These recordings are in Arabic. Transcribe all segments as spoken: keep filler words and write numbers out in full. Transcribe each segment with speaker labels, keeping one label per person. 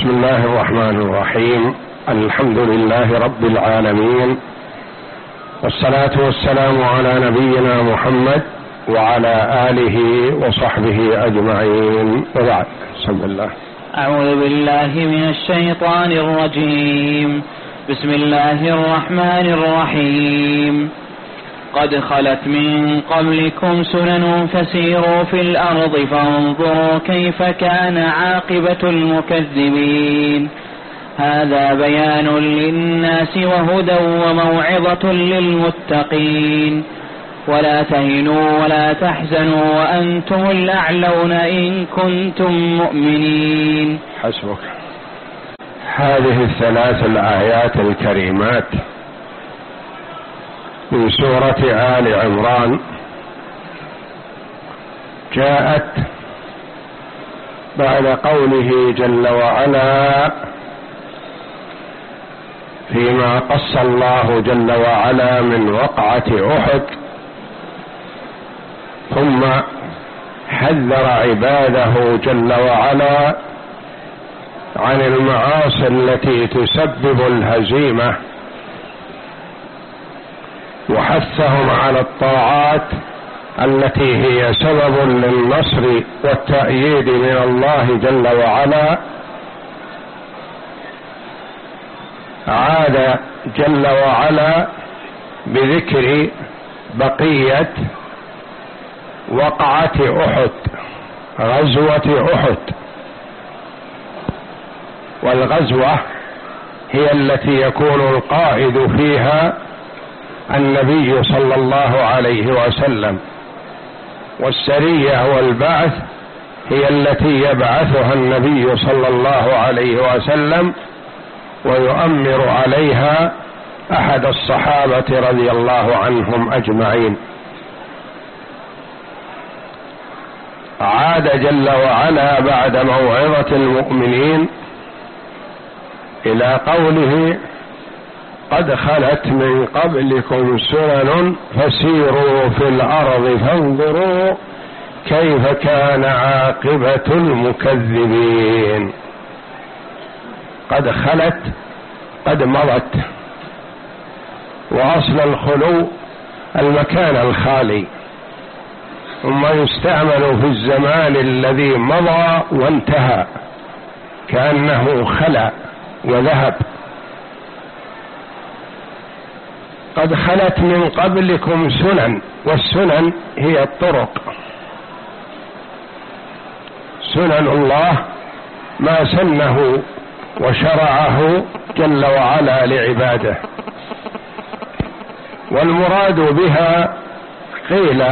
Speaker 1: بسم الله الرحمن الرحيم. الحمد لله رب العالمين، والصلاة والسلام على نبينا محمد وعلى آله وصحبه أجمعين، وبعد. بسم الله.
Speaker 2: أعوذ بالله من الشيطان الرجيم. بسم الله الرحمن الرحيم. قد خلت من قبلكم سنن فسيروا في الأرض فانظروا كيف كان عاقبة المكذبين. هذا بيان للناس وهدى وموعظة للمتقين. ولا تهنوا ولا تحزنوا وأنتم الأعلون إن كنتم مؤمنين.
Speaker 1: حسبك. هذه الثلاث الآيات الكريمات من سورة آل عمران جاءت بعد قوله جل وعلا فيما قص الله جل وعلا من وقعة أحد، ثم حذر عباده جل وعلا عن المعاصي التي تسبب الهزيمة، وحثهم على الطاعات التي هي سبب للنصر والتأييد من الله جل وعلا. عاد جل وعلا بذكر بقية وقعة أحد، غزوة أحد. والغزوة هي التي يكون القائد فيها النبي صلى الله عليه وسلم، والسرية والبعث هي التي يبعثها النبي صلى الله عليه وسلم ويؤمر عليها أحد الصحابة رضي الله عنهم أجمعين. عاد جل وعلا بعد موعظة المؤمنين إلى قوله قد خلت من قبلكم سنن فسيروا في الأرض فانظروا كيف كان عاقبة المكذبين. قد خلت قد مضت، وأصل الخلو المكان الخالي، ثم يستعمل في الزمان الذي مضى وانتهى كأنه خلا وذهب. قد خلت من قبلكم سنن، والسنن هي الطرق. سنن الله ما سنه وشرعه جل وعلا لعباده، والمراد بها قيل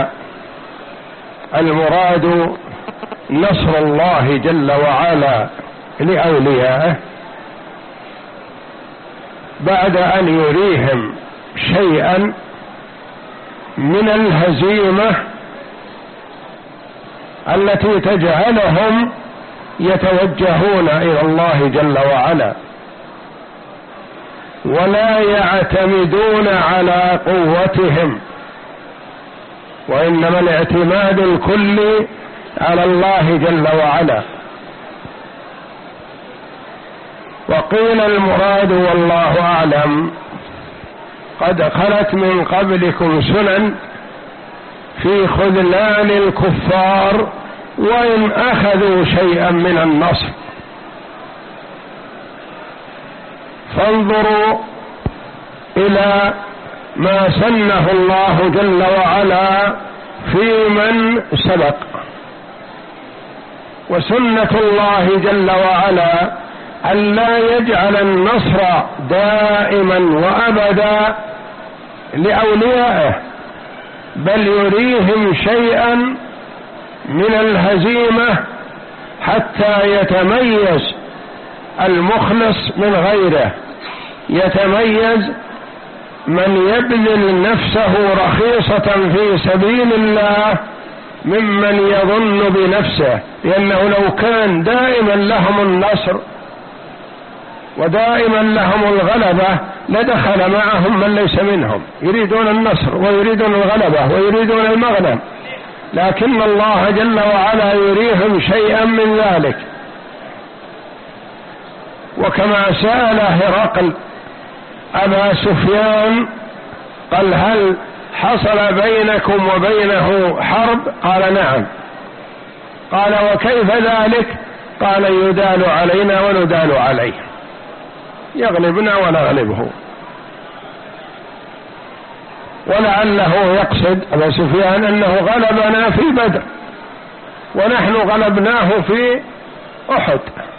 Speaker 1: المراد نصر الله جل وعلا لأوليائه بعد أن يريهم شيئا من الهزيمة التي تجعلهم يتوجهون إلى الله جل وعلا ولا يعتمدون على قوتهم، وإنما الاعتماد الكلي على الله جل وعلا. وقيل المراد والله أعلم قد خلت من قبلكم سنن في خذلان الكفار وإن أخذوا شيئا من النصر، فانظروا إلى ما سنه الله جل وعلا في من سبق. وسنة الله جل وعلا ألا يجعل النصر دائما وأبدا لأوليائه، بل يريهم شيئا من الهزيمة حتى يتميز المخلص من غيره، يتميز من يبذل نفسه رخيصة في سبيل الله ممن يظن بنفسه، لأنه لو كان دائما لهم النصر ودائما لهم الغلبة لدخل معهم من ليس منهم، يريدون النصر ويريدون الغلبة ويريدون المغنم، لكن الله جل وعلا يريهم شيئا من ذلك. وكما سأل هرقل أبا سفيان قال هل حصل بينكم وبينه حرب؟ قال نعم. قال وكيف ذلك؟ قال يدال علينا وندال عليه، يغلبنا ونغلبه. ولعله يقصد أبا سفيان أنه غلبنا في بدر ونحن غلبناه في أحد.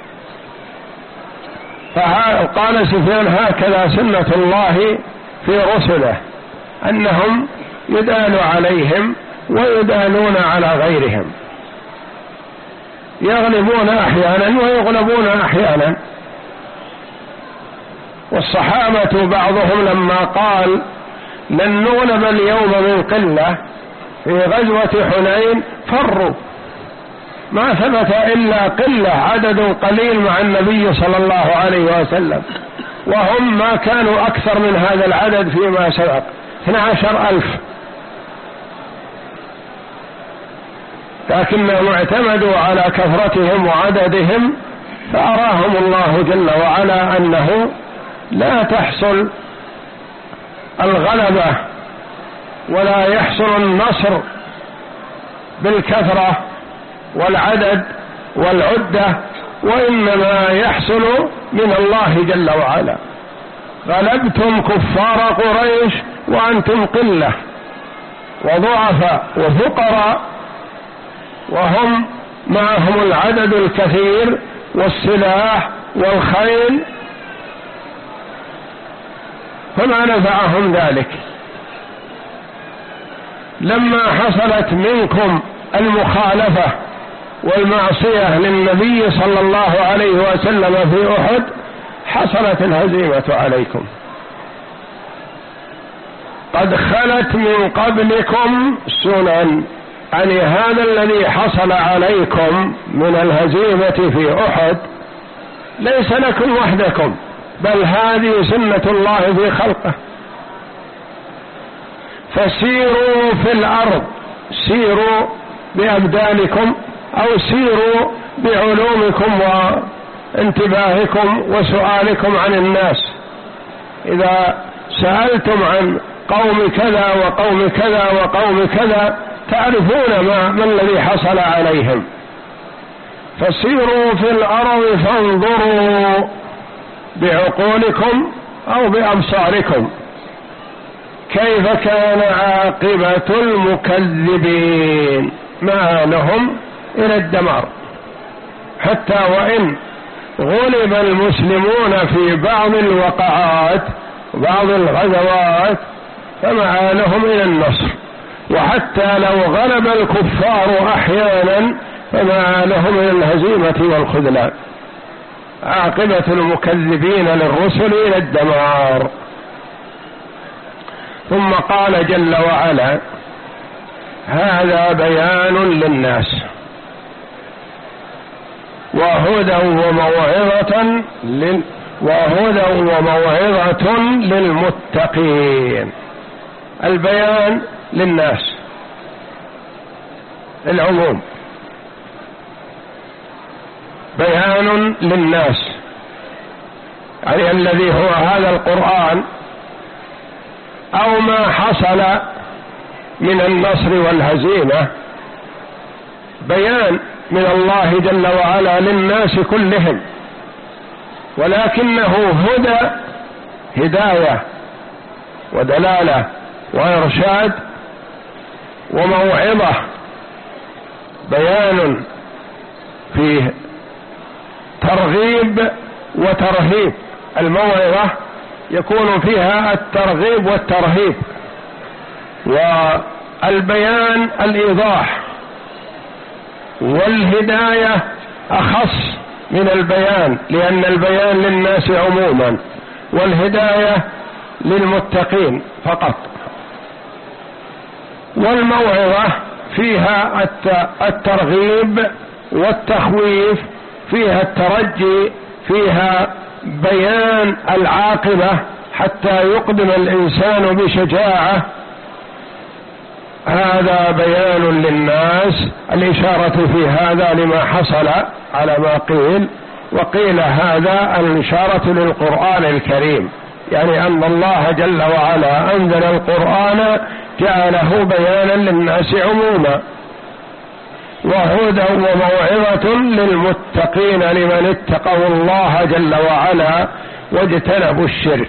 Speaker 1: فقال سفيان هكذا سنة الله في رسله، أنهم يدال عليهم ويدالون على غيرهم، يغلبون أحيانا ويغلبون أحيانا. والصحابة بعضهم لما قال لن نغلب اليوم من قلة في غزوة حنين فروا، ما ثبت إلا قلة، عدد قليل مع النبي صلى الله عليه وسلم، وهم ما كانوا أكثر من هذا العدد فيما سبق، اثني عشر ألف، لكنهم اعتمدوا على كثرتهم وعددهم، فأراهم الله جل وعلا أنه لا تحصل الغلبة ولا يحصل النصر بالكثرة والعدد والعدة، وإنما يحصل من الله جل وعلا. غلبتم كفار قريش وأنتم قلة وضعفاء وفقراء، وهم معهم العدد الكثير والسلاح والخيل، فما نفعهم ذلك. لما حصلت منكم المخالفة والمعصية للنبي صلى الله عليه وسلم في أحد حصلت الهزيمة عليكم. قد خلت من قبلكم سنن، يعني هذا الذي حصل عليكم من الهزيمة في أحد ليس لكم وحدكم، بل هذه سنة الله في خلقه. فسيروا في الأرض، سيروا بأبدانكم أو سيروا بعلومكم وانتباهكم وسؤالكم عن الناس. إذا سألتم عن قوم كذا وقوم كذا وقوم كذا تعرفون ما, ما الذي حصل عليهم. فسيروا في الأرض فانظروا بعقولكم أو بأبصاركم كيف كان عاقبة المكذبين، ما لهم إلى الدمار. حتى وإن غلب المسلمون في بعض الوقعات بعض الغزوات فما لهم إلى النصر، وحتى لو غلب الكفار أحيانا فما لهم إلى الهزيمة والخذلان. عاقبة المكذبين للرسل إلى الدمار. ثم قال جل وعلا هذا بيان للناس وهدى وموعظة لل وهدى وموعظة للمتقين. البيان للناس العموم، بيان للناس يعني الذي هو هذا القرآن أو ما حصل من النصر والهزيمة، بيان من الله جل وعلا للناس كلهم، ولكنه هدى، هداية ودلالة وإرشاد، وموعظة بيان فيه ترغيب وترهيب. الموعظة يكون فيها الترغيب والترهيب، والبيان الإيضاح، والهداية أخص من البيان لأن البيان للناس عموما، والهداية للمتقين فقط. والموعظة فيها الترغيب والتخويف، فيها الترجي، فيها بيان العاقبة حتى يقدم الإنسان بشجاعة. هذا بيان للناس، الإشارة في هذا لما حصل على ما قيل وقيل هذا الإشارة للقرآن الكريم، يعني أن الله جل وعلا أنزل القرآن جعله بيانا للناس عموما وهدى وموعظة للمتقين لمن اتقوا الله جل وعلا واجتنبوا الشرك.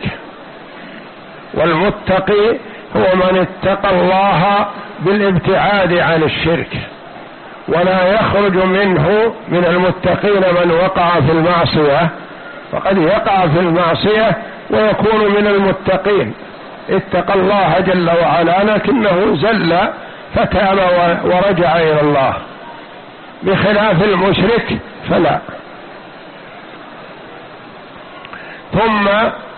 Speaker 1: والمتقي هو من اتقى الله بالابتعاد عن الشرك، ولا يخرج منه من المتقين من وقع في المعصية، فقد يقع في المعصية ويكون من المتقين، اتقى الله جل وعلا لكنه زل فتاب ورجع إلى الله، بخلاف المشرك فلا. ثم